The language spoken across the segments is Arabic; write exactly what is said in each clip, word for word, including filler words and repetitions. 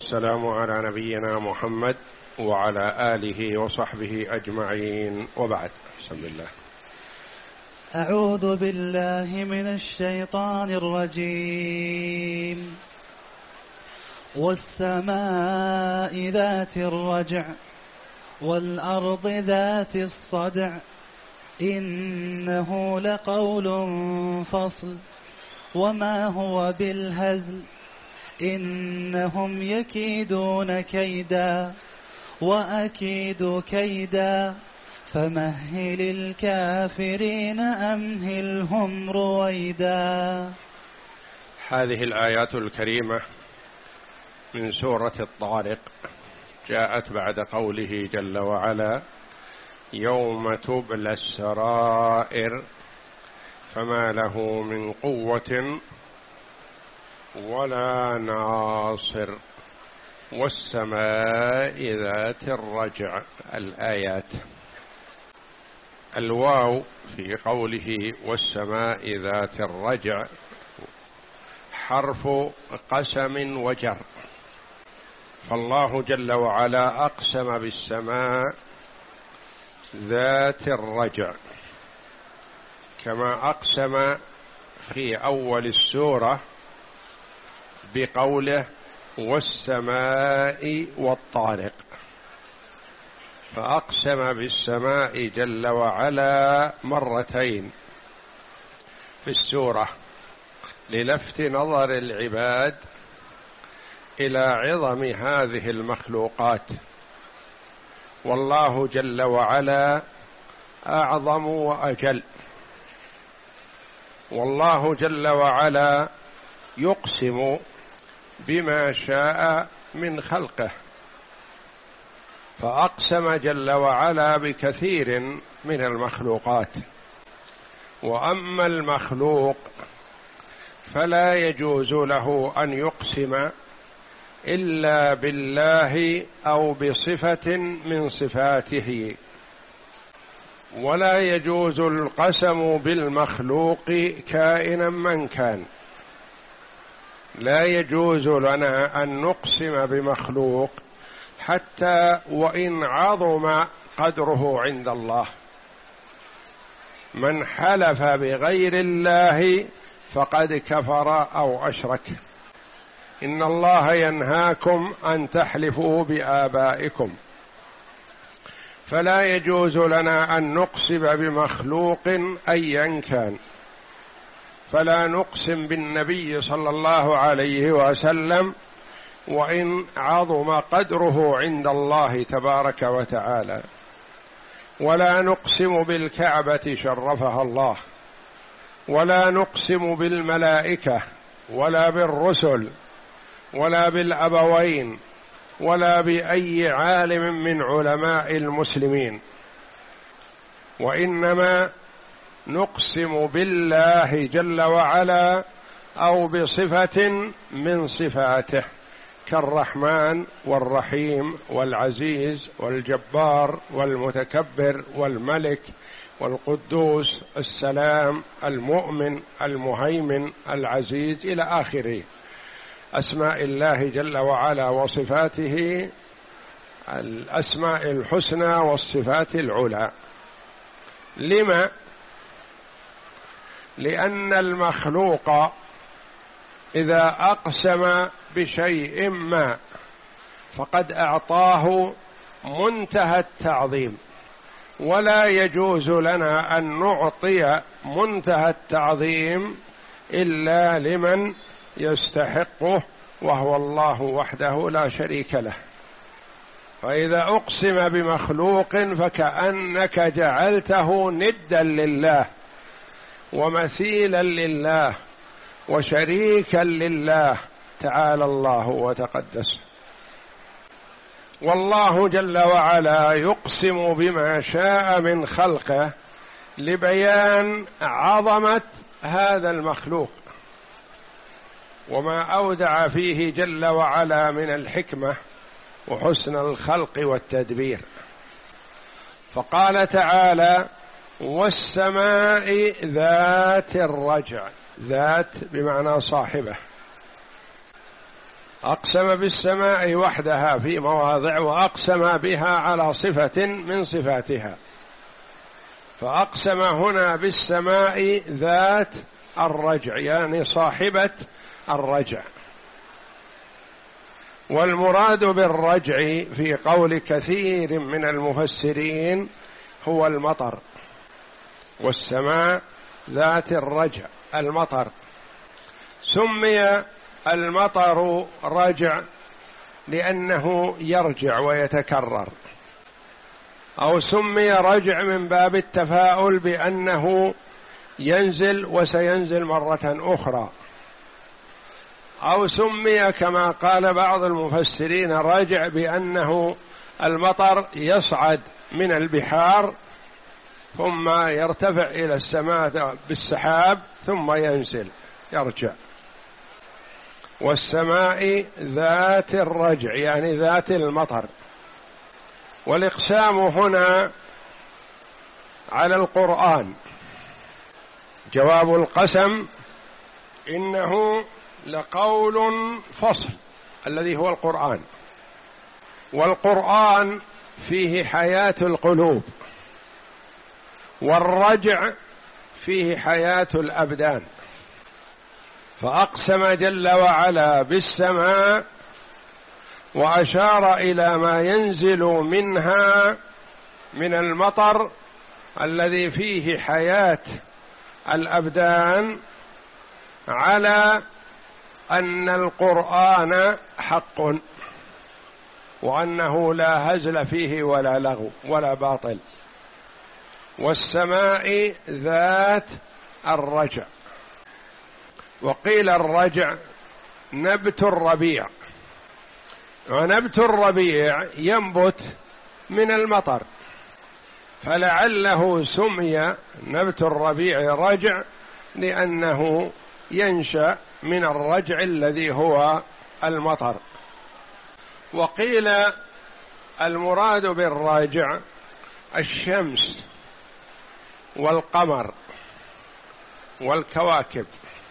السلام على نبينا محمد وعلى آله وصحبه أجمعين، وبعد. بسم الله. أعوذ بالله من الشيطان الرجيم. والسماء ذات الرجع والأرض ذات الصدع إنه لقول فصل وما هو بالهزل إنهم يكيدون كيدا وأكيد كيدا فمهل الكافرين أمهلهم رويدا. هذه الآيات الكريمة من سورة الطارق جاءت بعد قوله جل وعلا: يوم تبلى السرائر فما له من قوة ولا ناصر والسماء ذات الرجع. الآيات. الواو في قوله والسماء ذات الرجع حرف قسم وجر، فالله جل وعلا أقسم بالسماء ذات الرجع كما أقسم في أول السورة بقوله والسماء والطارق، فأقسم بالسماء جل وعلا مرتين في السورة للفت نظر العباد إلى عظم هذه المخلوقات، والله جل وعلا أعظم وأجل، والله جل وعلا يقسم بما شاء من خلقه، فأقسم جل وعلا بكثير من المخلوقات. وأما المخلوق فلا يجوز له أن يقسم إلا بالله أو بصفة من صفاته، ولا يجوز القسم بالمخلوق كائنا من كان. لا يجوز لنا أن نقسم بمخلوق حتى وإن عظم قدره عند الله. من حلف بغير الله فقد كفر أو أشرك. إن الله ينهاكم أن تحلفوا بآبائكم، فلا يجوز لنا أن نقسم بمخلوق أيا كان. فلا نقسم بالنبي صلى الله عليه وسلم وإن عظم قدره عند الله تبارك وتعالى، ولا نقسم بالكعبة شرفها الله، ولا نقسم بالملائكة ولا بالرسل ولا بالأبوين ولا بأي عالم من علماء المسلمين، وإنما نقسم بالله جل وعلا أو بصفة من صفاته كالرحمن والرحيم والعزيز والجبار والمتكبر والملك والقدوس السلام المؤمن المهيمن العزيز إلى آخره أسماء الله جل وعلا وصفاته، الأسماء الحسنى والصفات العلى. لما؟ لأن المخلوق إذا أقسم بشيء ما فقد أعطاه منتهى التعظيم، ولا يجوز لنا أن نعطي منتهى التعظيم إلا لمن يستحقه، وهو الله وحده لا شريك له. فإذا أقسم بمخلوق فكأنك جعلته ندا لله ومثيلا لله وشريكا لله تعالى الله وتقدس. والله جل وعلا يقسم بما شاء من خلقه لبيان عظمة هذا المخلوق وما أودع فيه جل وعلا من الحكمة وحسن الخلق والتدبير. فقال تعالى: والسماء ذات الرجع. ذات بمعنى صاحبة، أقسم بالسماء وحدها في مواضع، وأقسم بها على صفة من صفاتها، فأقسم هنا بالسماء ذات الرجع يعني صاحبة الرجع. والمراد بالرجع في قول كثير من المفسرين هو المطر، والسماء ذات الرجع المطر. سمي المطر رجع لأنه يرجع ويتكرر، أو سمي رجع من باب التفاؤل بأنه ينزل وسينزل مرة أخرى، أو سمي كما قال بعض المفسرين رجع بأنه المطر يصعد من البحار ثم يرتفع إلى السماء بالسحاب ثم ينزل يرجع. والسماء ذات الرجع يعني ذات المطر. والإقسام هنا على القرآن. جواب القسم إنه لقول فصل الذي هو القرآن، والقرآن فيه حياة القلوب، والرجع فيه حياة الأبدان. فأقسم جل وعلا بالسماء وأشار إلى ما ينزل منها من المطر الذي فيه حياة الأبدان على أن القرآن حق، وأنه لا هزل فيه ولا لغو ولا باطل. والسماء ذات الرجع. وقيل الرجع نبت الربيع، ونبت الربيع ينبت من المطر، فلعله سمي نبت الربيع رجع لأنه ينشأ من الرجع الذي هو المطر. وقيل المراد بالراجع الشمس والقمر والكواكب،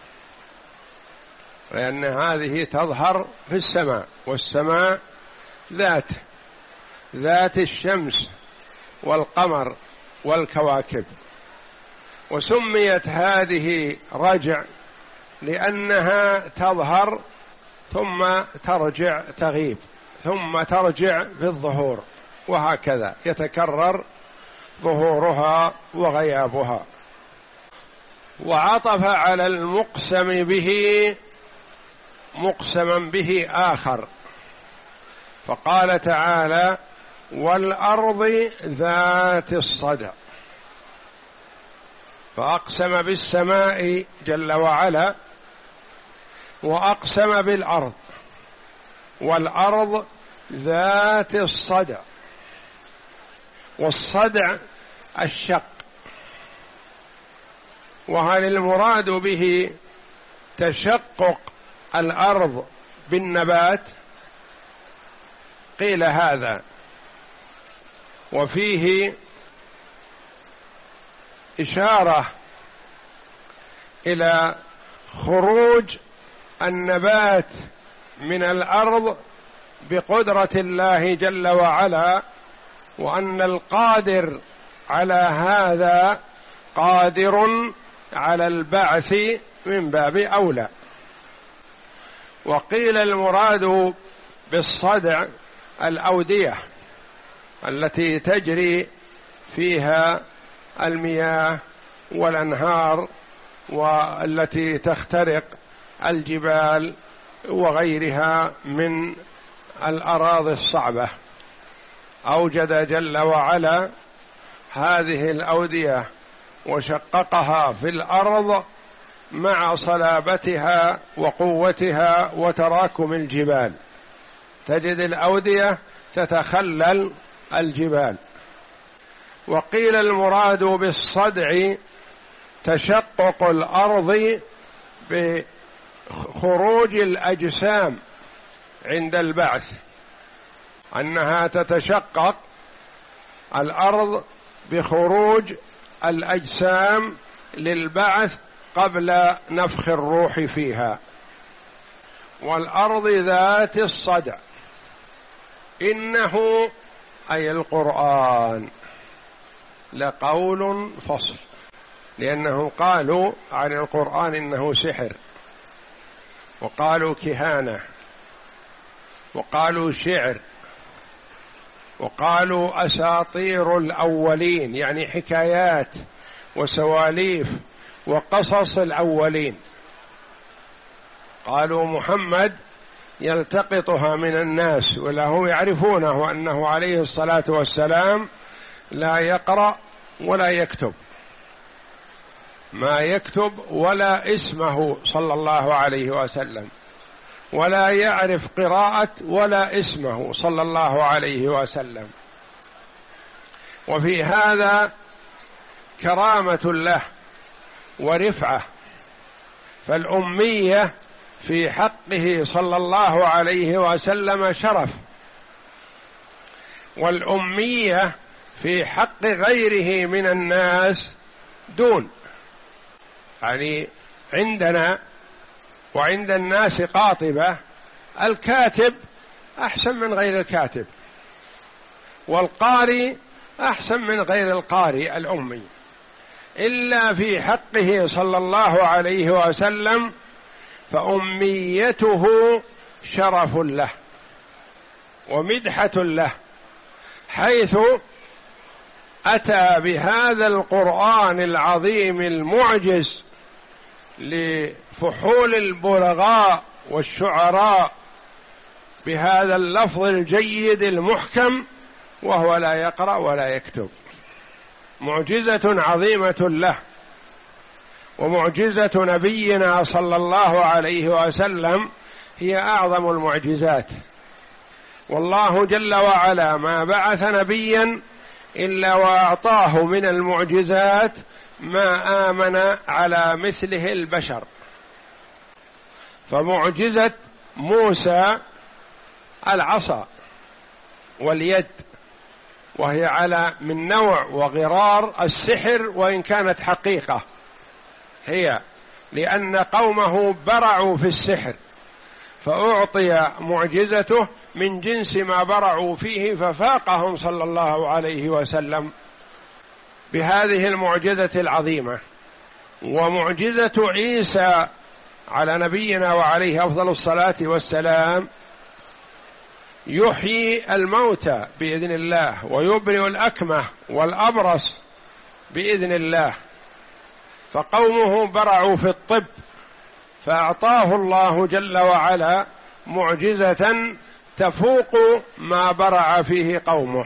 لأن هذه تظهر في السماء، والسماء ذات ذات الشمس والقمر والكواكب. وسميت هذه رجع لأنها تظهر ثم ترجع تغيب ثم ترجع في الظهور، وهكذا يتكرر ظهورها وغيابها. وعطف على المقسم به مقسما به آخر، فقال تعالى: والأرض ذات الصدع. فأقسم بالسماء جل وعلا، وأقسم بالأرض، والأرض ذات الصدع. والصدع الشق. وهل المراد به تشقق الأرض بالنبات؟ قيل هذا، وفيه إشارة إلى خروج النبات من الأرض بقدرة الله جل وعلا، وأن القادر على هذا قادر على البعث من باب أولى. وقيل المراد بالصدع الأودية التي تجري فيها المياه والأنهار، والتي تخترق الجبال وغيرها من الأراضي الصعبة. أوجد جل وعلا هذه الأودية وشققها في الأرض مع صلابتها وقوتها وتراكم الجبال، تجد الأودية تتخلل الجبال. وقيل المراد بالصدع تشقق الأرض بخروج الأجسام عند البعث، أنها تتشقق الأرض بخروج الأجسام للبعث قبل نفخ الروح فيها. والأرض ذات الصدع إنه أي القرآن لقول فصل، لأنهم قالوا عن القرآن إنه سحر، وقالوا كهانة، وقالوا شعر، وقالوا أساطير الأولين، يعني حكايات وسواليف وقصص الأولين. قالوا محمد يلتقطها من الناس، وله يعرفونه أنه عليه الصلاة والسلام لا يقرأ ولا يكتب، ما يكتب ولا اسمه صلى الله عليه وسلم، ولا يعرف قراءة ولا اسمه صلى الله عليه وسلم. وفي هذا كرامة له ورفعة، فالأمية في حقه صلى الله عليه وسلم شرف، والأمية في حق غيره من الناس دون. يعني عندنا وعند الناس قاطبة، الكاتب أحسن من غير الكاتب، والقارئ أحسن من غير القارئ الأمي، إلا في حقه صلى الله عليه وسلم فأميته شرف له ومدحة له، حيث أتى بهذا القرآن العظيم المعجز لفحول البلغاء والشعراء بهذا اللفظ الجيد المحكم، وهو لا يقرأ ولا يكتب. معجزة عظيمة له، ومعجزة نبينا صلى الله عليه وسلم هي أعظم المعجزات. والله جل وعلا ما بعث نبيا إلا وأعطاه من المعجزات ما آمن على مثله البشر. فمعجزة موسى العصا واليد، وهي على من نوع وغرار السحر، وإن كانت حقيقة هي، لأن قومه برعوا في السحر فأعطي معجزته من جنس ما برعوا فيه، ففاقهم صلى الله عليه وسلم بهذه المعجزة العظيمة. ومعجزة عيسى على نبينا وعليه أفضل الصلاة والسلام يحيي الموتى بإذن الله، ويبرئ الأكمه والأبرص بإذن الله، فقومه برعوا في الطب، فأعطاه الله جل وعلا معجزة تفوق ما برع فيه قومه.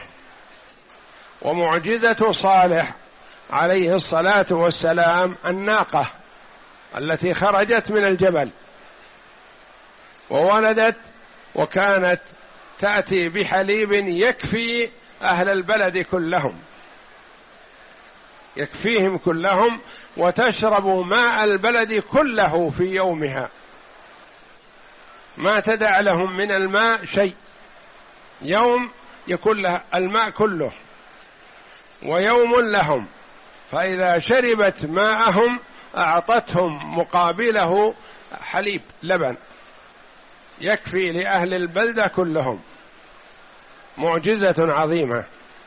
ومعجزة صالح عليه الصلاة والسلام الناقة التي خرجت من الجبل وولدت، وكانت تأتي بحليب يكفي أهل البلد كلهم، يكفيهم كلهم، وتشرب ماء البلد كله في يومها، ما تدع لهم من الماء شيء، يوم يكون لها الماء كله ويوم لهم، فإذا شربت ماءهم أعطتهم مقابله حليب لبن يكفي لأهل البلدة كلهم. معجزة عظيمة.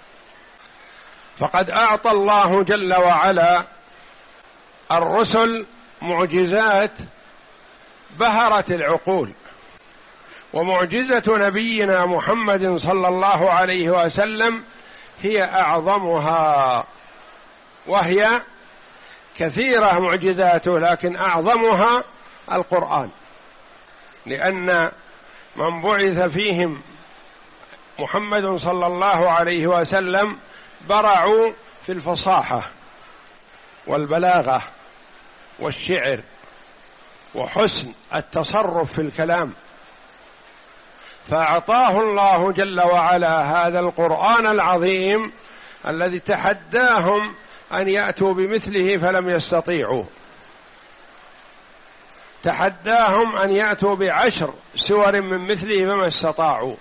فقد أعطى الله جل وعلا الرسل معجزات بهرت العقول، ومعجزة نبينا محمد صلى الله عليه وسلم هي أعظمها، وهي كثيرة معجزاته، لكن أعظمها القرآن، لأن من بعث فيهم محمد صلى الله عليه وسلم برعوا في الفصاحة والبلاغة والشعر وحسن التصرف في الكلام، فأعطاه الله جل وعلا هذا القرآن العظيم الذي تحداهم أن يأتوا بمثله فلم يستطيعوا، تحداهم أن يأتوا بعشر سور من مثله فما استطاعوا،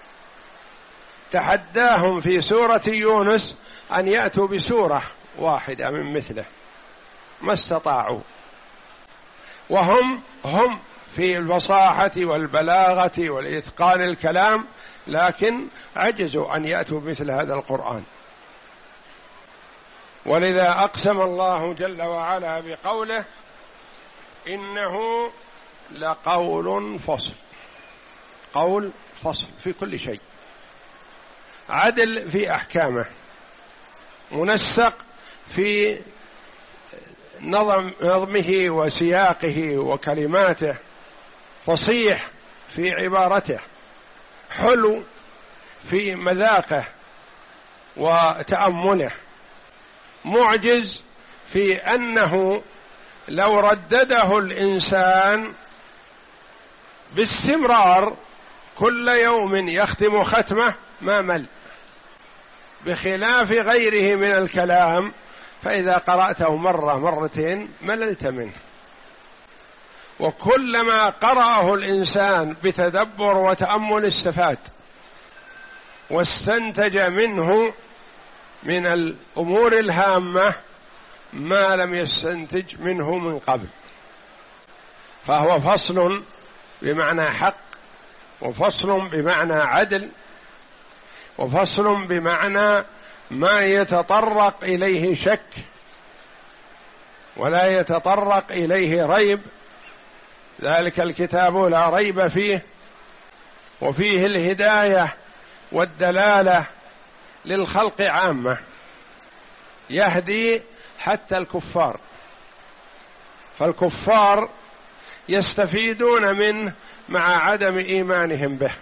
تحداهم في سورة يونس أن يأتوا بسورة واحدة من مثله ما استطاعوا، وهم هم في الفصاحة والبلاغة والإتقان الكلام، لكن عجزوا أن يأتوا مثل هذا القرآن. ولذا أقسم الله جل وعلا بقوله إنه لقول فصل، قول فصل في كل شيء، عدل في أحكامه، منسق في نظم نظمه وسياقه وكلماته، فصيح في عبارته، حلو في مذاقه وتأمله، معجز في أنه لو ردده الإنسان باستمرار كل يوم يختم ختمه ما مل، بخلاف غيره من الكلام فإذا قرأته مرة مرتين مللت منه. وكلما قرأه الإنسان بتدبر وتأمل استفاد واستنتج منه من الأمور الهامة ما لم يستنتج منه من قبل. فهو فصل بمعنى حق، وفصل بمعنى عدل، وفصل بمعنى ما يتطرق إليه شك ولا يتطرق إليه ريب. ذلك الكتاب لا ريب فيه، وفيه الهداية والدلالة للخلق عامة، يهدي حتى الكفار، فالكفار يستفيدون منه مع عدم إيمانهم به،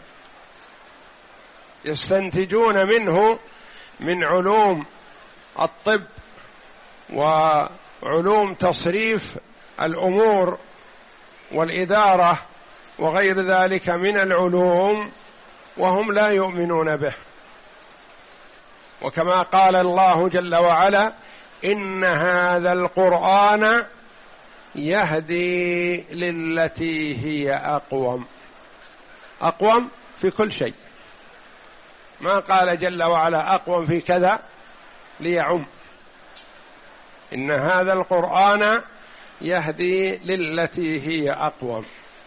يستنتجون منه من علوم الطب وعلوم تصريف الأمور والإدارة وغير ذلك من العلوم وهم لا يؤمنون به. وكما قال الله جل وعلا إن هذا القرآن يهدي للتي هي أقوم، أقوم في كل شيء، ما قال جل وعلا أقوم في كذا ليعم، إن هذا القرآن يهدي للتي هي أقوم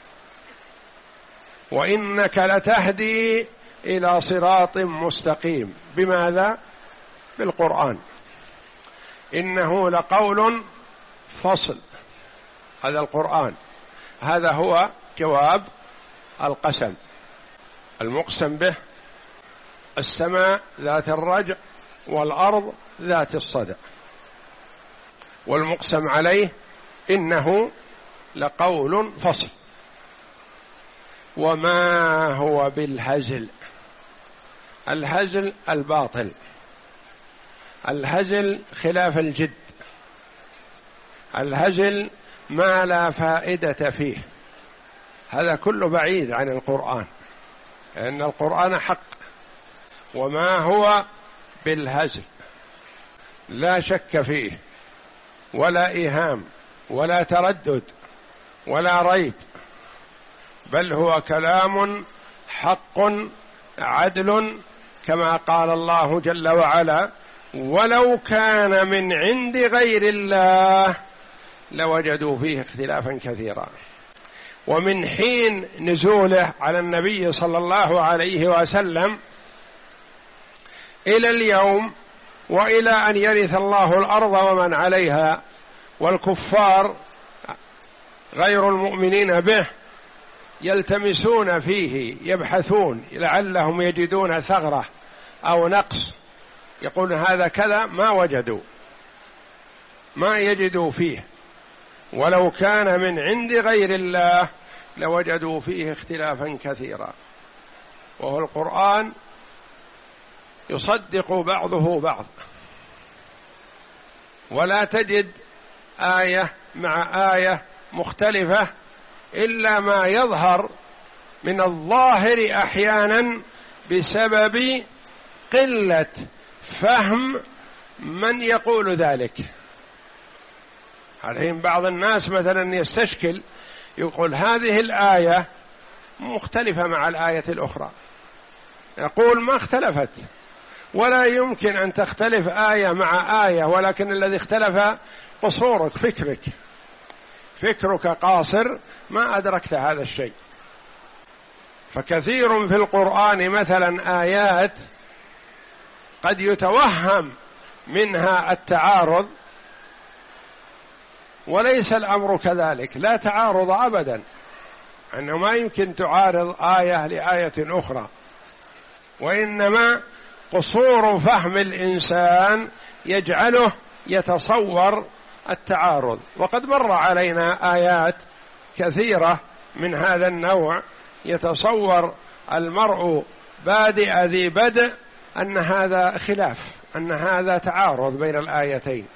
وإنك لتهدي إلى صراط مستقيم. بماذا؟ بالقرآن. إنه لقول فصل، هذا القرآن، هذا هو جواب القسم، المقسم به السماء ذات الرجع والأرض ذات الصدع، والمقسم عليه إنه لقول فصل وما هو بالهزل. الهزل الباطل، الهزل خلاف الجد، الهزل ما لا فائدة فيه، هذا كله بعيد عن القرآن، لأن القرآن حق. وما هو بالهزل لا شك فيه ولا إيهام ولا تردد ولا ريب، بل هو كلام حق عدل، كما قال الله جل وعلا ولو كان من عند غير الله لوجدوا فيه اختلافا كثيرا. ومن حين نزوله على النبي صلى الله عليه وسلم إلى اليوم وإلى أن يرث الله الأرض ومن عليها، والكفار غير المؤمنين به يلتمسون فيه، يبحثون لعلهم يجدون ثغرة أو نقص، يقول هذا كذا، ما وجدوا، ما يجدوا فيه. ولو كان من عند غير الله لوجدوا فيه اختلافا كثيرا. وهو القرآن يصدق بعضه بعض، ولا تجد آية مع آية مختلفة إلا ما يظهر من الظاهر أحيانا بسبب قلة فهم من يقول ذلك. الحين بعض الناس مثلا يستشكل، يقول هذه الآية مختلفة مع الآية الأخرى، يقول ما اختلفت، ولا يمكن أن تختلف آية مع آية، ولكن الذي اختلف قصورك، فكرك. فكرك قاصر ما أدركت هذا الشيء. فكثير في القرآن مثلا آيات قد يتوهم منها التعارض، وليس الأمر كذلك، لا تعارض أبدا، أنه ما يمكن تعارض آية لآية أخرى، وإنما قصور فهم الإنسان يجعله يتصور التعارض. وقد مر علينا آيات كثيرة من هذا النوع يتصور المرء بادئ ذي بدء أن هذا خلاف، أن هذا تعارض بين الآيتين.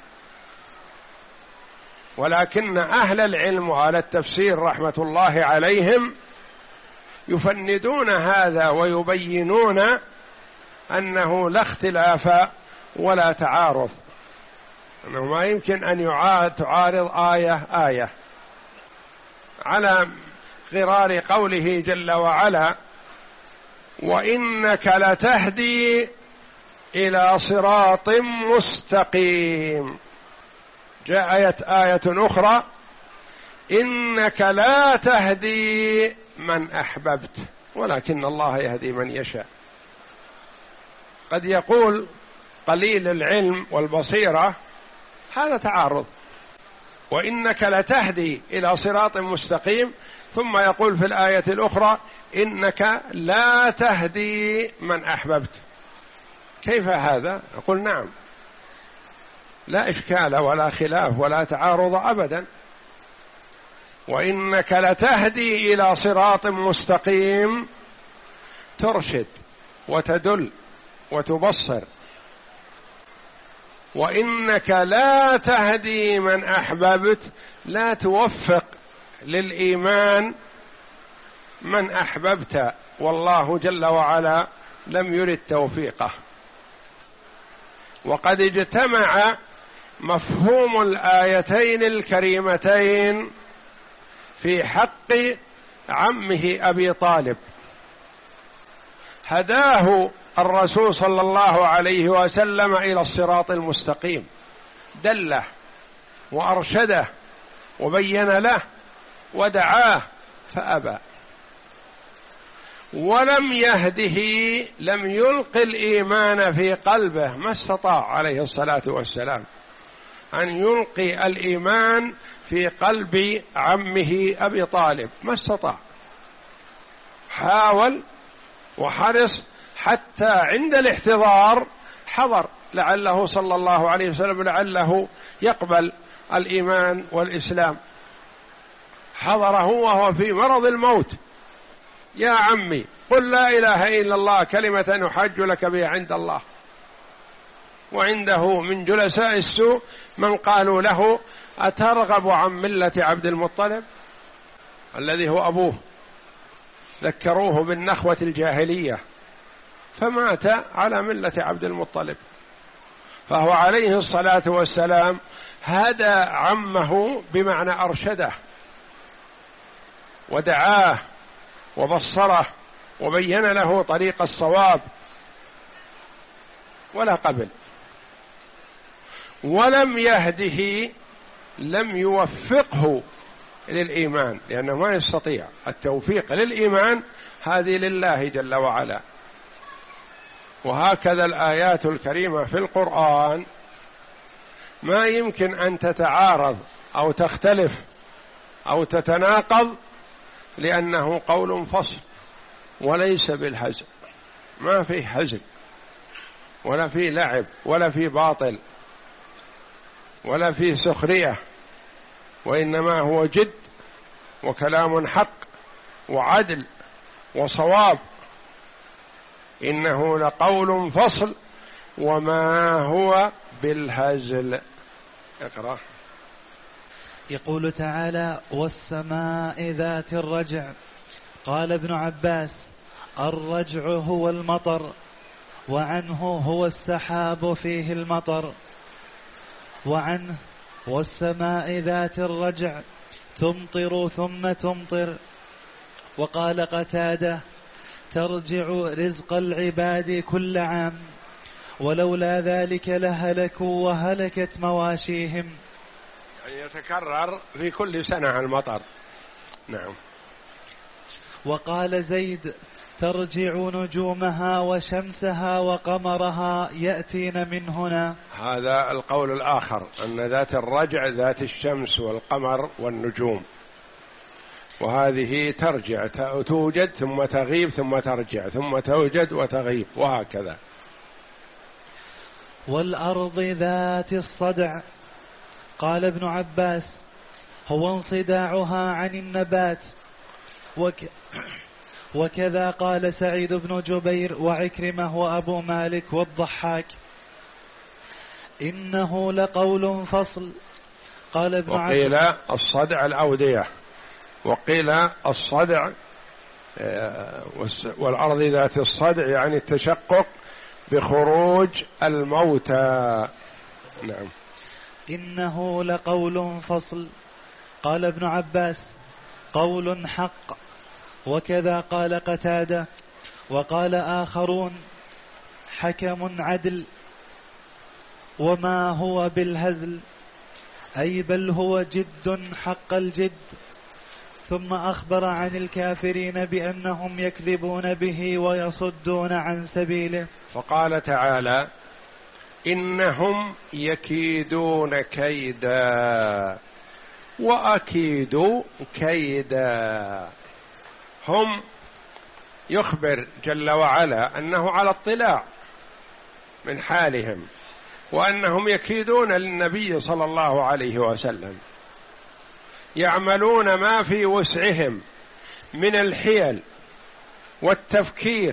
ولكن أهل العلم وأهل التفسير رحمة الله عليهم يفندون هذا ويبينون أنه لا اختلاف ولا تعارض، أنه ما يمكن أن يعاد تعارض آية آية، على غرار قوله جل وعلا: وإنك لتهدي إلى صراط مستقيم. جاءت آية أخرى: إنك لا تهدي من أحببت ولكن الله يهدي من يشاء. قد يقول قليل العلم والبصيرة هذا تعارض، وإنك لتهدي إلى صراط مستقيم، ثم يقول في الآية الأخرى: إنك لا تهدي من أحببت. كيف هذا؟ أقول نعم، لا إشكال ولا خلاف ولا تعارض أبدا. وإنك لتهدي إلى صراط مستقيم ترشد وتدل وتبصر، وإنك لا تهدي من أحببت لا توفق للإيمان من أحببت، والله جل وعلا لم يرد توفيقه. وقد اجتمع مفهوم الآيتين الكريمتين في حق عمه أبي طالب. هداه الرسول صلى الله عليه وسلم إلى الصراط المستقيم، دله وأرشده وبين له ودعاه فأبى، ولم يهده، لم يلق الإيمان في قلبه، ما استطاع عليه الصلاة والسلام أن يلقي الإيمان في قلب عمه أبي طالب، ما استطاع. حاول وحرص حتى عند الاحتضار حضر لعله صلى الله عليه وسلم لعله يقبل الإيمان والإسلام، حضره وهو في مرض الموت: يا عمي قل لا إله إلا الله كلمة أحج لك بها عند الله. وعنده من جلساء السوء من قالوا له: أترغب عن ملة عبد المطلب الذي هو أبوه؟ ذكروه بالنخوة الجاهلية، فمات على ملة عبد المطلب. فهو عليه الصلاة والسلام هدى عمه بمعنى أرشده ودعاه وبصره وبين له طريق الصواب، ولا قبل. ولم يهده، لم يوفقه للإيمان، لأنه ما يستطيع التوفيق للإيمان، هذه لله جل وعلا. وهكذا الآيات الكريمة في القرآن ما يمكن أن تتعارض أو تختلف أو تتناقض، لأنه قول فصل وليس بالهزل، ما فيه هزل ولا فيه لعب ولا فيه باطل ولا فيه سخرية، وإنما هو جد وكلام حق وعدل وصواب. إنه لقول فصل وما هو بالهزل. اقرأ. يقول تعالى: والسماء ذات الرجع. قال ابن عباس: الرجع هو المطر، وعنه هو السحاب فيه المطر، وعنه والسماء ذات الرجع تمطر ثم تمطر. وقال قتادة: ترجع رزق العباد كل عام، ولولا ذلك لهلكوا وهلكت مواشيهم. يعني يتكرر في كل سنة المطر. نعم. وقال زيد ترجع نجومها وشمسها وقمرها يأتين من هنا. هذا القول الآخر أن ذات الرجع ذات الشمس والقمر والنجوم، وهذه ترجع توجد ثم تغيب ثم ترجع ثم توجد وتغيب وهكذا. والأرض ذات الصدع. قال ابن عباس هو انصداعها عن النبات، وك وكذا قال سعيد بن جبير وعكرمة وأبو مالك والضحاك. إنه لقول فصل. قال ابن عباس وقيل الصدع الأودية، وقيل الصدع والأرض ذات الصدع يعني التشقق بخروج الموتى. نعم. إنه لقول فصل. قال ابن عباس قول حق، وكذا قال قتادة، وقال آخرون حكم عدل، وما هو بالهزل، أي بل هو جد حق الجد. ثم أخبر عن الكافرين بأنهم يكذبون به ويصدون عن سبيله، فقال تعالى إنهم يكيدون كيدا وأكيد كيدا. هم يخبر جل وعلا أنه على اطلاع من حالهم، وأنهم يكيدون للنبي صلى الله عليه وسلم، يعملون ما في وسعهم من الحيل والتفكير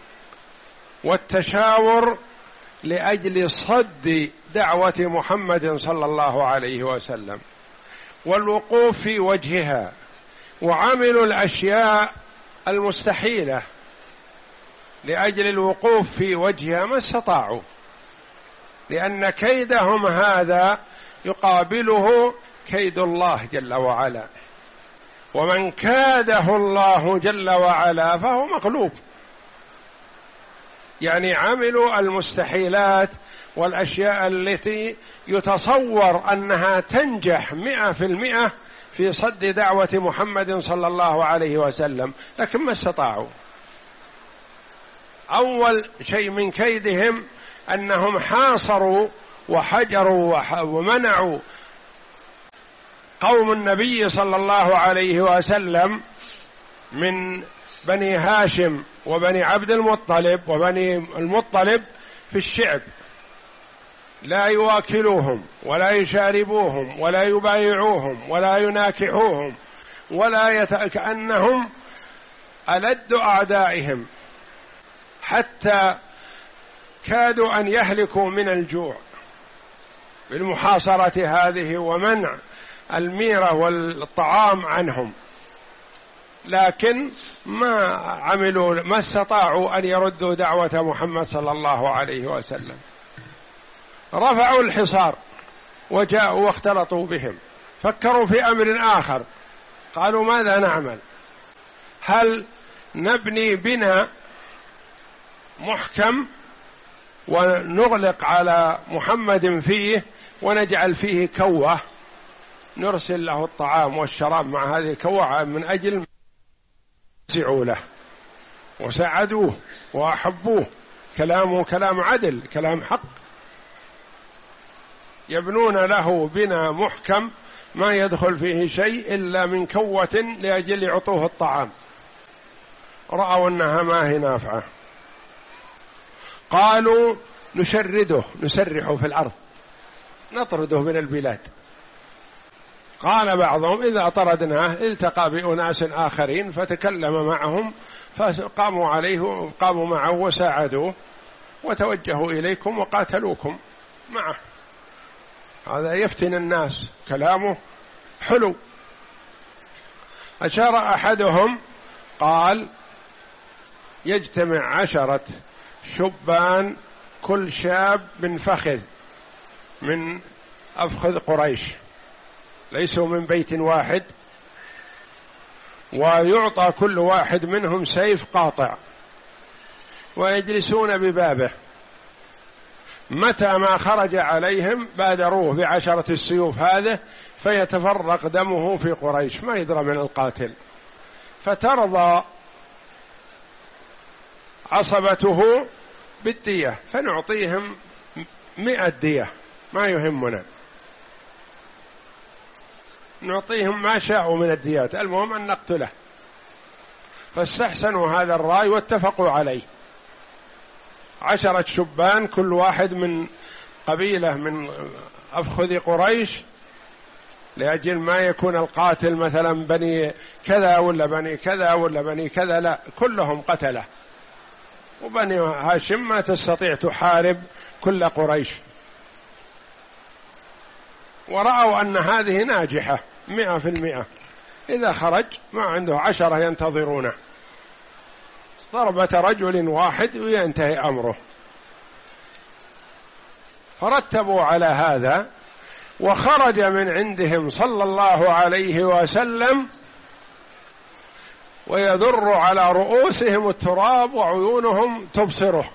والتشاور لأجل صد دعوة محمد صلى الله عليه وسلم والوقوف في وجهها، وعملوا الأشياء المستحيلة لأجل الوقوف في وجهها ما استطاعوا، لأن كيدهم هذا يقابله كيد الله جل وعلا، ومن كاده الله جل وعلا فهو مغلوب. يعني عملوا المستحيلات والأشياء التي يتصور أنها تنجح مئة في المئة في صد دعوة محمد صلى الله عليه وسلم، لكن ما استطاعوا. أول شيء من كيدهم أنهم حاصروا وحجروا ومنعوا قوم النبي صلى الله عليه وسلم من بني هاشم وبني عبد المطلب وبني المطلب في الشعب، لا يواكلوهم ولا يشاربوهم ولا يبايعوهم ولا يناكحوهم ولا يت... كأنهم ألد أعدائهم، حتى كادوا أن يهلكوا من الجوع بالمحاصرة هذه ومنع الميرة والطعام عنهم، لكن ما عملوا ما استطاعوا أن يردوا دعوة محمد صلى الله عليه وسلم. رفعوا الحصار وجاءوا واختلطوا بهم، فكروا في أمر آخر، قالوا ماذا نعمل؟ هل نبني بنا محكم ونغلق على محمد فيه ونجعل فيه كوة نرسل له الطعام والشراب مع هذه الكوة من أجل يسعوا له وساعدوه وأحبوه، كلامه كلام عدل كلام حق، يبنون له بنا محكم ما يدخل فيه شيء إلا من كوة لأجل يعطوه الطعام. رأوا أنها ما هي نافعة، قالوا نشرده نسرحه في الأرض نطرده من البلاد. قال بعضهم إذا طردناه التقى بأناس آخرين فتكلم معهم فقاموا عليه قاموا معه وساعدوه وتوجهوا إليكم وقاتلوكم معه. هذا يفتن الناس، كلامه حلو. أشار أحدهم قال يجتمع عشرة شبان كل شاب من فخذ من أفخذ قريش، ليسوا من بيت واحد، ويعطى كل واحد منهم سيف قاطع ويجلسون ببابه، متى ما خرج عليهم بادروه بعشرة السيوف هذه فيتفرق دمه في قريش، ما يدرى من القاتل، فترضى عصبته بالدية، فنعطيهم مئة دية ما يهمنا، نعطيهم ما شاءوا من الديات، المهم أن نقتله. فاستحسنوا هذا الرأي واتفقوا عليه. عشرة شبان كل واحد من قبيلة من أفخذ قريش، لأجل ما يكون القاتل مثلا بني كذا ولا بني كذا ولا بني كذا، لا، كلهم قتله، وبني هاشم ما تستطيع تحارب كل قريش. ورأوا أن هذه ناجحة مئة في المئة، إذا خرج ما عنده عشرة ينتظرونه، ضربة رجل واحد وينتهي أمره. فرتبوا على هذا، وخرج من عندهم صلى الله عليه وسلم ويذر على رؤوسهم التراب وعيونهم تبصره،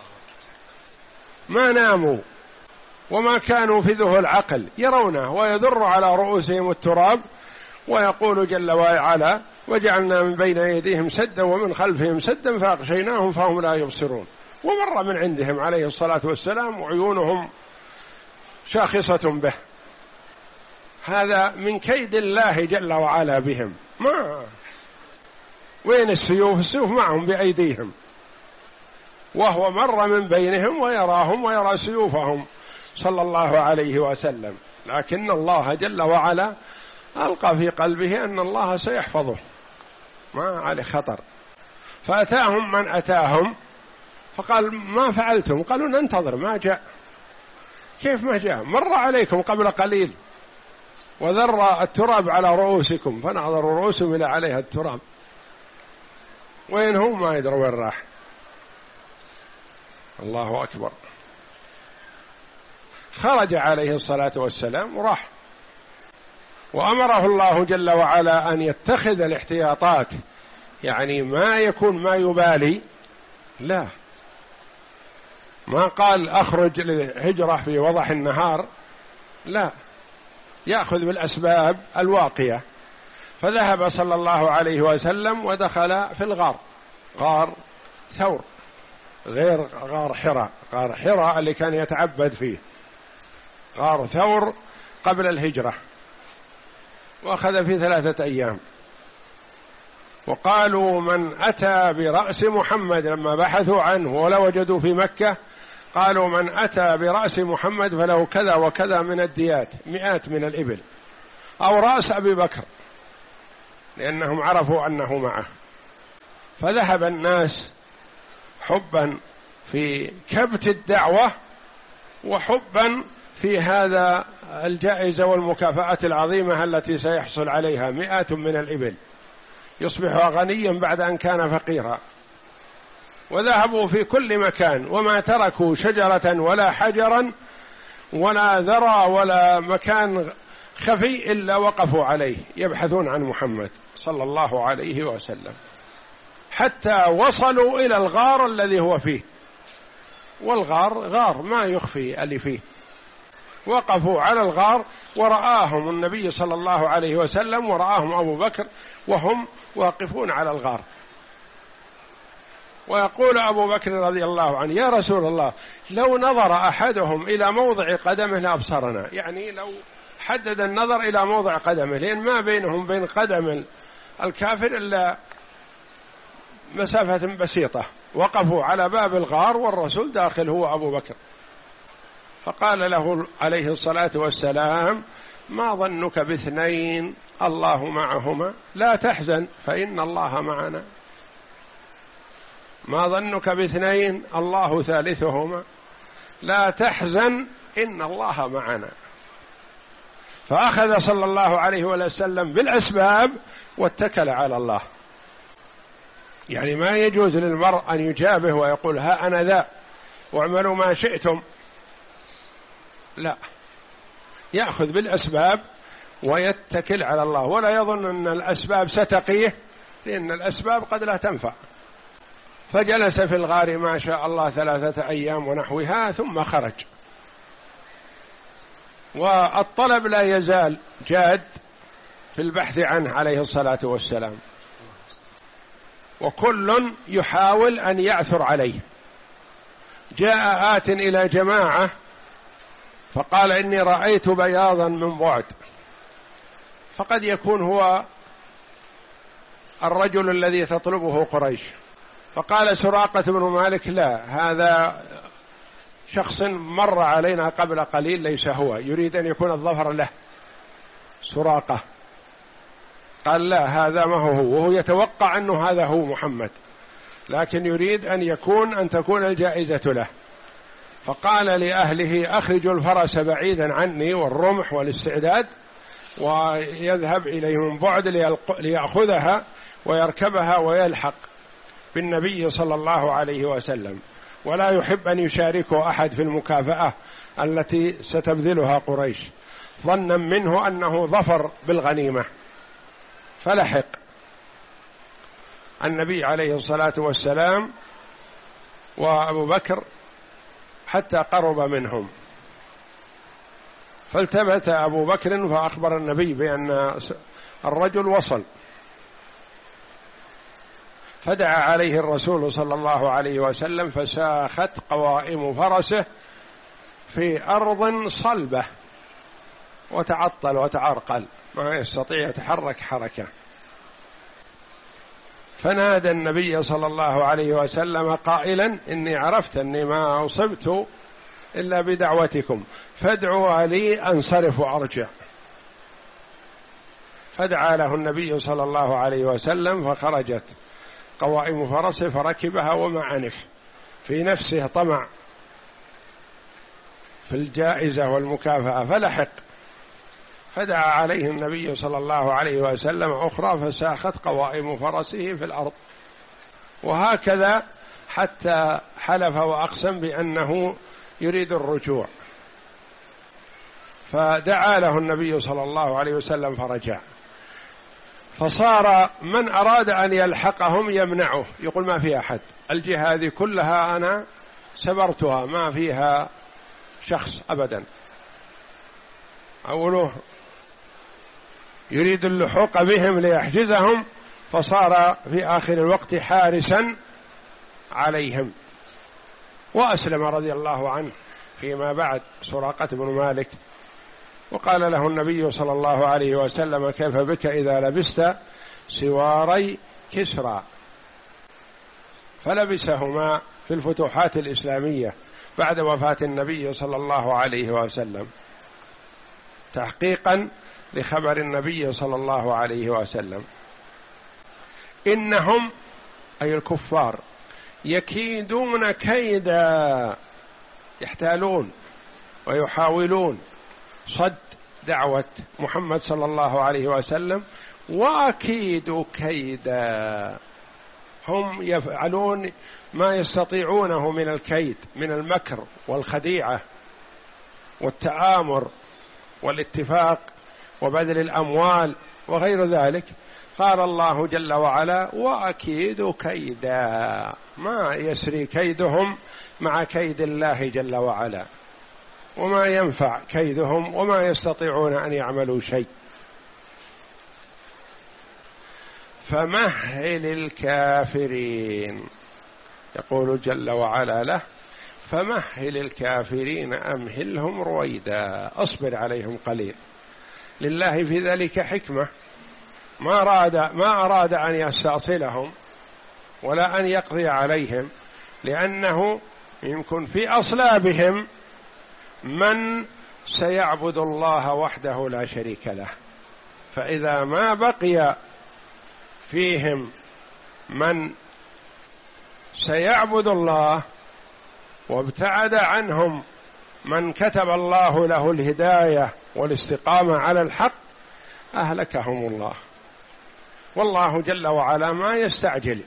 ما ناموا وما كانوا في ذهول العقل، يرونه ويذر على رؤوسهم التراب، ويقول جل وعلا: وجعلنا من بين أيديهم سدا ومن خلفهم سدا فأغشيناهم فهم لا يبصرون. ومر من عندهم عليه الصلاة والسلام وعيونهم شاخصة به. هذا من كيد الله جل وعلا بهم. ما وين السيوف؟ السيوف معهم بأيديهم، وهو مر من بينهم ويراهم ويرى سيوفهم صلى الله عليه وسلم، لكن الله جل وعلا ألقى في قلبه أن الله سيحفظه، ما عليه خطر. فأتاهم من أتاهم فقال: ما فعلتم؟ قالوا: ننتظر، ما جاء. كيف ما جاء؟ مر عليكم قبل قليل وذر التراب على رؤوسكم، فنظر رؤوسهم إلى عليها التراب، وين هو؟ ما يدري وين راح. الله أكبر. خرج عليه الصلاة والسلام وراح، وأمره الله جل وعلا أن يتخذ الاحتياطات، يعني ما يكون ما يبالي، لا، ما قال أخرج للهجرة في وضح النهار، لا، يأخذ بالأسباب الواقية. فذهب صلى الله عليه وسلم ودخل في الغار، غار ثور، غير غار حراء، غار حراء اللي كان يتعبد فيه، غار ثور قبل الهجرة، وأخذ في ثلاثة أيام. وقالوا: من أتى برأس محمد، لما بحثوا عنه ولا وجدوا في مكة، قالوا: من أتى برأس محمد فله كذا وكذا من الديات، مئات من الإبل، أو رأس أبي بكر، لأنهم عرفوا أنه معه. فذهب الناس حبا في كبت الدعوة، وحبا في هذا الجائزة والمكافأة العظيمة التي سيحصل عليها، مئات من الإبل، يصبح غنيا بعد أن كان فقيرا. وذهبوا في كل مكان، وما تركوا شجرة ولا حجرا ولا ذرى ولا مكان خفي إلا وقفوا عليه يبحثون عن محمد صلى الله عليه وسلم، حتى وصلوا إلى الغار الذي هو فيه. والغار غار ما يخفي اللي فيه. وقفوا على الغار ورآهم النبي صلى الله عليه وسلم ورآهم أبو بكر وهم واقفون على الغار. ويقول أبو بكر رضي الله عنه: يا رسول الله، لو نظر أحدهم إلى موضع قدمه لأبصرنا، يعني لو حدد النظر إلى موضع قدمه، لأن ما بينهم بين قدم الكافر إلا مسافة بسيطة. وقفوا على باب الغار والرسول داخل هو أبو بكر، فقال له عليه الصلاة والسلام: ما ظنك باثنين الله معهما، لا تحزن فإن الله معنا. ما ظنك باثنين الله ثالثهما، لا تحزن إن الله معنا. فأخذ صلى الله عليه وسلم بالأسباب واتكل على الله. يعني ما يجوز للمرء أن يجابه ويقول: ها أنا ذا واعملوا ما شئتم، لا، يأخذ بالأسباب ويتكل على الله، ولا يظن أن الأسباب ستقيه، لأن الأسباب قد لا تنفع. فجلس في الغار ما شاء الله ثلاثة أيام ونحوها، ثم خرج والطلب لا يزال جاد في البحث عنه عليه الصلاة والسلام، وكل يحاول أن يعثر عليه. جاء آت إلى جماعة فقال إني رأيت بياضا من بعد، فقد يكون هو الرجل الذي تطلبه قريش. فقال سراقة بن مالك لا، هذا شخص مر علينا قبل قليل ليس هو، يريد أن يكون الظفر له سراقة. قال لا، هذا ما هو هو، وهو يتوقع أنه هذا هو محمد، لكن يريد أن يكون أن تكون الجائزة له. فقال لأهله أخرجوا الفرس بعيدا عني والرمح والاستعداد، ويذهب إليه من بعد ليأخذها ويركبها ويلحق بالنبي صلى الله عليه وسلم، ولا يحب أن يشاركه أحد في المكافأة التي ستبذلها قريش، ظنا منه أنه ظفر بالغنيمة. فلحق النبي عليه الصلاة والسلام وأبو بكر حتى قرب منهم، فالتفت أبو بكر فأخبر النبي بأن الرجل وصل، فدعا عليه الرسول صلى الله عليه وسلم، فساخت قوائم فرسه في أرض صلبة وتعطل وتعرقل، ما يستطيع يتحرك حركة. فنادى النبي صلى الله عليه وسلم قائلا إني عرفت أني ما أصبت إلا بدعوتكم، فادعوا لي أنصرف وأرجع. فدعا له النبي صلى الله عليه وسلم، فخرجت قوائم فرسه فركبها وما عنف، في نفسه طمع في الجائزة والمكافأة فلحق. فدعا عليه النبي صلى الله عليه وسلم أخرى فساخت قوائم فرسه في الأرض، وهكذا حتى حلف وأقسم بأنه يريد الرجوع. فدعا له النبي صلى الله عليه وسلم فرجع، فصار من أراد أن يلحقهم يمنعه، يقول ما في أحد، الجهاد كلها أنا سبرتها ما فيها شخص أبدا. أوله يريد اللحوق بهم ليحجزهم، فصار في آخر الوقت حارسا عليهم. وأسلم رضي الله عنه فيما بعد سراقة بن مالك، وقال له النبي صلى الله عليه وسلم كيف بك إذا لبست سواري كسرى، فلبسهما في الفتوحات الإسلامية بعد وفاة النبي صلى الله عليه وسلم، تحقيقا لخبر النبي صلى الله عليه وسلم. إنهم أي الكفار يكيدون كيدا، يحتالون ويحاولون صد دعوة محمد صلى الله عليه وسلم، وأكيد كيدا، هم يفعلون ما يستطيعونه من الكيد، من المكر والخديعة والتآمر والاتفاق وبذل الأموال وغير ذلك. قال الله جل وعلا وأكيد كيدا، ما يسري كيدهم مع كيد الله جل وعلا، وما ينفع كيدهم وما يستطيعون أن يعملوا شيء. فمهل الكافرين، يقول جل وعلا له فمهل الكافرين أمهلهم رويدا، أصبر عليهم قليل. لله في ذلك حكمة، ما أراد, ما أراد أن يستأصلهم ولا أن يقضي عليهم، لأنه يمكن في أصلابهم من سيعبد الله وحده لا شريك له، فإذا ما بقي فيهم من سيعبد الله وابتعد عنهم من كتب الله له الهداية والاستقامة على الحق، أهلكهم الله. والله جل وعلا ما يستعجل،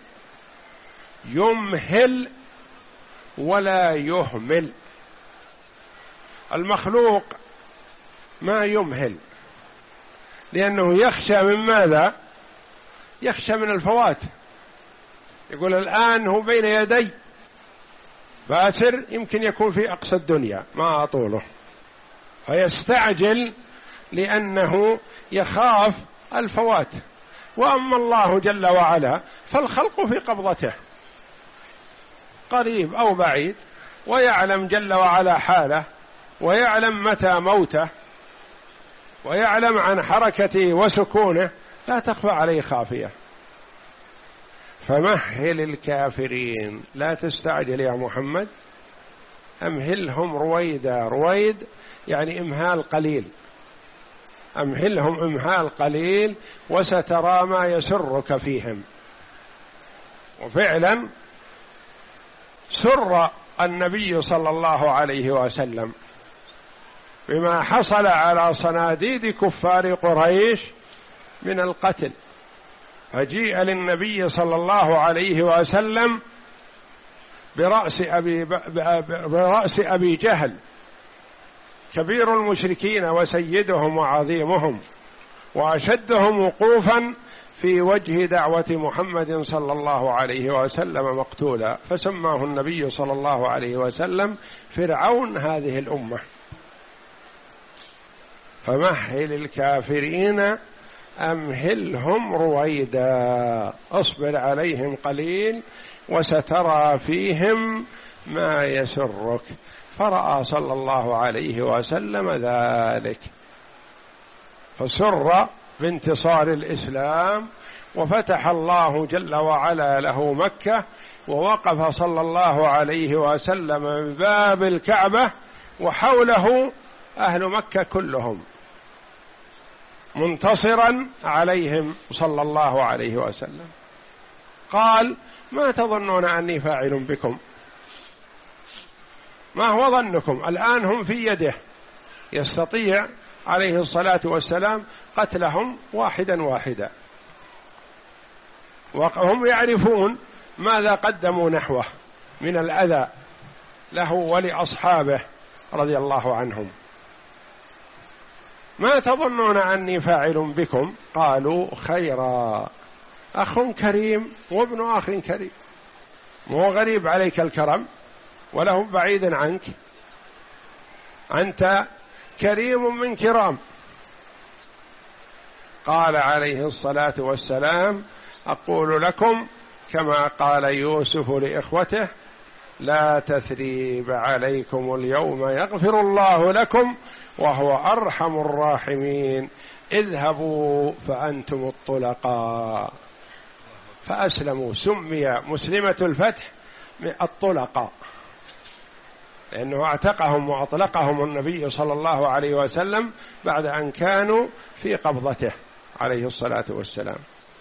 يمهل ولا يهمل. المخلوق ما يمهل، لأنه يخشى من ماذا؟ يخشى من الفوات، يقول الآن هو بين يدي باسر، يمكن يكون في أقصى الدنيا ما أطوله، فيستعجل لأنه يخاف الفوات. وأما الله جل وعلا فالخلق في قبضته قريب أو بعيد، ويعلم جل وعلا حاله، ويعلم متى موته، ويعلم عن حركته وسكونه، لا تخفى عليه خافية. فمهل الكافرين، لا تستعجل يا محمد، أمهلهم رويدا. رويد يعني إمهال قليل، أمهلهم إمهال قليل وسترى ما يسرك فيهم. وفعلا سر النبي صلى الله عليه وسلم بما حصل على صناديد كفار قريش من القتل، فجيء للنبي صلى الله عليه وسلم برأس أبي, برأس أبي جهل كبير المشركين وسيدهم وعظيمهم وأشدهم وقوفا في وجه دعوة محمد صلى الله عليه وسلم مقتولا، فسماه النبي صلى الله عليه وسلم فرعون هذه الأمة. فمهل الكافرين أمهلهم رويدا، أصبر عليهم قليل وسترى فيهم ما يسرك. فرأى صلى الله عليه وسلم ذلك، فسر بانتصار الإسلام، وفتح الله جل وعلا له مكة، ووقف صلى الله عليه وسلم من باب الكعبة وحوله أهل مكة كلهم منتصرا عليهم صلى الله عليه وسلم. قال: ما تظنون أني فاعل بكم؟ ما هو ظنكم؟ الآن هم في يده، يستطيع عليه الصلاة والسلام قتلهم واحدا واحدا، وهم يعرفون ماذا قدموا نحوه من الأذى له ولأصحابه رضي الله عنهم. ما تظنون أني فاعل بكم؟ قالوا: خيرا، أخ كريم وابن أخ كريم، مو غريب عليك الكرم وله بعيد عنك، أنت كريم من كرام. قال عليه الصلاة والسلام: أقول لكم كما قال يوسف لإخوته: لا تثريب عليكم اليوم يغفر الله لكم وهو أرحم الراحمين، اذهبوا فأنتم الطلقاء. فأسلموا، سمي مسلمة الفتح الطلقاء، لأنه اعتقهم وأطلقهم النبي صلى الله عليه وسلم بعد أن كانوا في قبضته عليه الصلاة والسلام.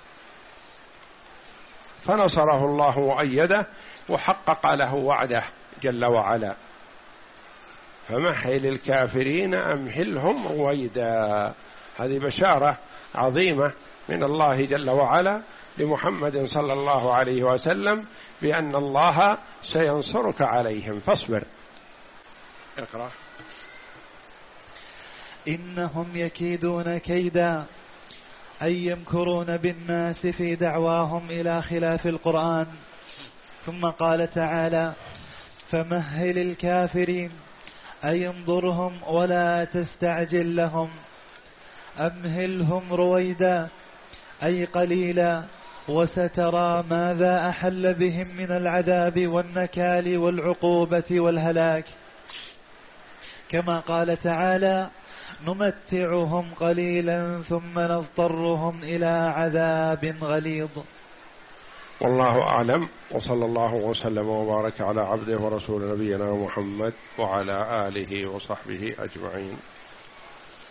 فنصره الله وأيده وحقق له وعده جل وعلا. فمهل الكافرين أمهلهم رويدا. هذه بشارة عظيمة من الله جل وعلا لمحمد صلى الله عليه وسلم بأن الله سينصرك عليهم، فاصبر. اقرأ. إنهم يكيدون كيدا، أي يمكرون بالناس في دعواهم إلى خلاف القرآن. ثم قال تعالى: فمهل الكافرين، أي انظرهم ولا تستعجل لهم، أمهلهم رويدا، أي قليلا، وسترى ماذا أحل بهم من العذاب والنكال والعقوبة والهلاك. كما قال تعالى: نمتعهم قليلا ثم نضطرهم إلى عذاب غليظ. والله أعلم، وصلى الله وسلم وبارك على عبده ورسول نبينا محمد وعلى آله وصحبه أجمعين.